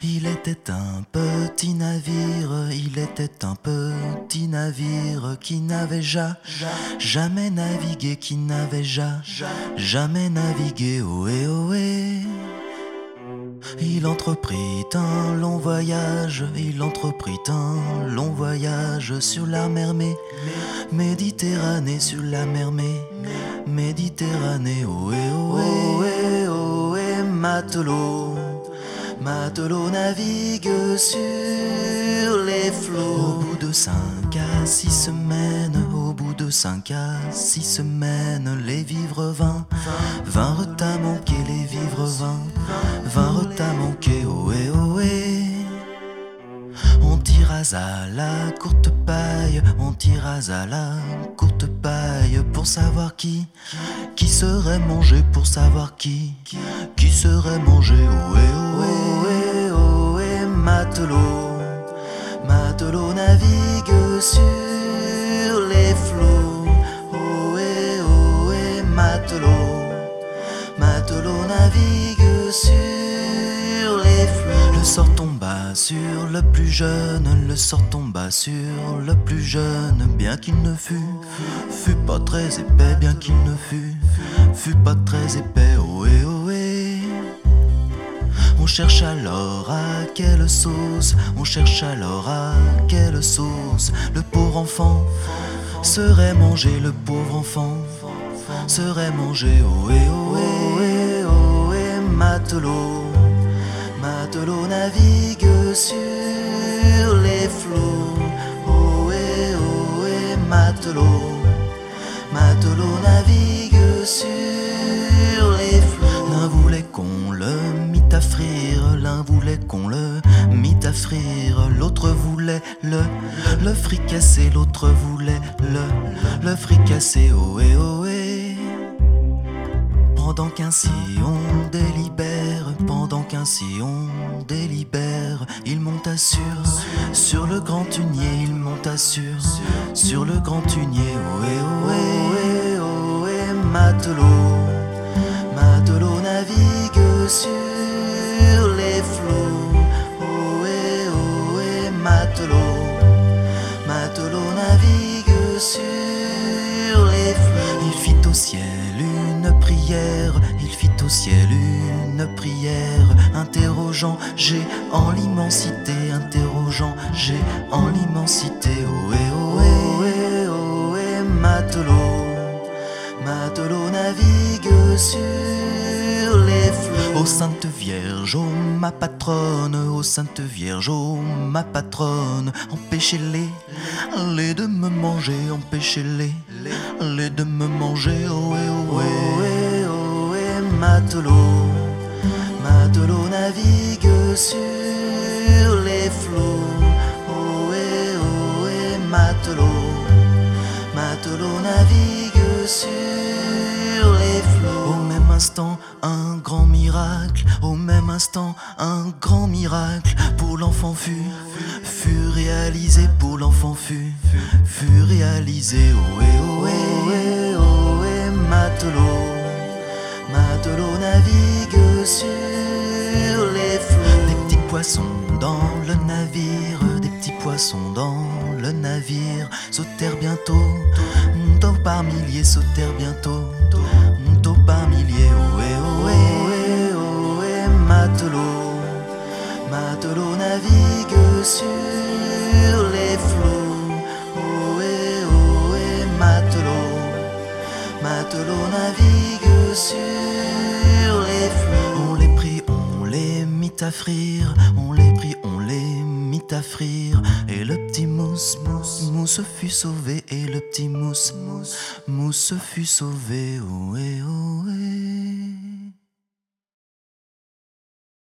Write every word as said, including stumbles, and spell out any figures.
Il était un petit navire, il était un petit navire qui n'avait ja, jamais navigué, qui n'avait ja, jamais navigué, ohé ohé. Il entreprit un long voyage, il entreprit un long voyage sur la mer Mé- Méditerranée, sur la mer Mé- Méditerranée, ohé ohé, ohé, matelot. Matelot navigue sur les flots. Au bout de cinq à six semaines, au bout de cinq à six semaines, les vivres vinrent, vinrent à manquer, les vivres vinrent, vinrent à manquer, ohé ohé. On tira à la courte paille, on tira à la courte paille pour savoir qui, qui serait mangé, pour savoir qui, qui serait mangé, ohé ohé, ohé, matelot. Matelot navigue sur les flots, ohé ohé, matelot. Matelot navigue sur les flots. Le sort tomba sur le plus jeune, le sort tomba sur le plus jeune, bien qu'il ne fût, fût pas très épais, bien qu'il ne fût, fût pas très épais, ohé ohé. On cherche alors à quelle sauce, on cherche alors à quelle sauce le pauvre enfant serait mangé, le pauvre enfant serait mangé, ohé ohé, ohé, matelot. Matelot navigue sur les flots, ohé ohé, matelot. Matelot navigue sur les flots. L'un voulait qu'on le mit à frire, l'un voulait qu'on le mit à frire, l'autre voulait le, le fricasser, l'autre voulait le, le fricasser, ohé ohé. Pendant qu'ainsi on délibère, pendant qu'ainsi on délibère, il monta sur, sur le grand hunier, il monta sur, sur le grand hunier, ohé ohé, ohé, matelot. Matelot navigue sur les flots, ohé ohé, matelot. Matelot navigue sur les flots. Il fit au ciel une prière, il fit au ciel une prière, interrogeant j'ai en l'immensité, interrogeant j'ai en l'immensité, ohé ohé, ohé, matelot. Matelot navigue sur les flots. Ô Sainte Vierge, ô ma patronne, ô Sainte Vierge, ô ma patronne, empêchez-les, les de me manger, empêchez-les, les de me manger, ohé ohé, ohé, matelot. Matelot navigue sur les flots, ohé ohé, matelot. Matelot navigue sur les flots. Au même instant, un grand miracle. Au même instant, un grand miracle. Pour l'enfant fut, fut réalisé. Pour l'enfant fut, fut réalisé. Ohé ohé, ohé, matelot. Matelot navigue sur les flots. Des petits poissons dans le navire, des petits poissons dans le navire sautèrent bientôt, tôt par milliers, sautèrent bientôt, tôt par milliers, ohé ohé, ohé, matelot. Matelot navigue sur les flots, ohé ohé, matelot. Matelot navigue sur les flots. On les prit, on les mit à frire, on les prit, on les mit à frire, et le petit mousse, mousse, mousse fut sauvé, et le petit mousse, mousse, mousse fut sauvé, ohé ohé.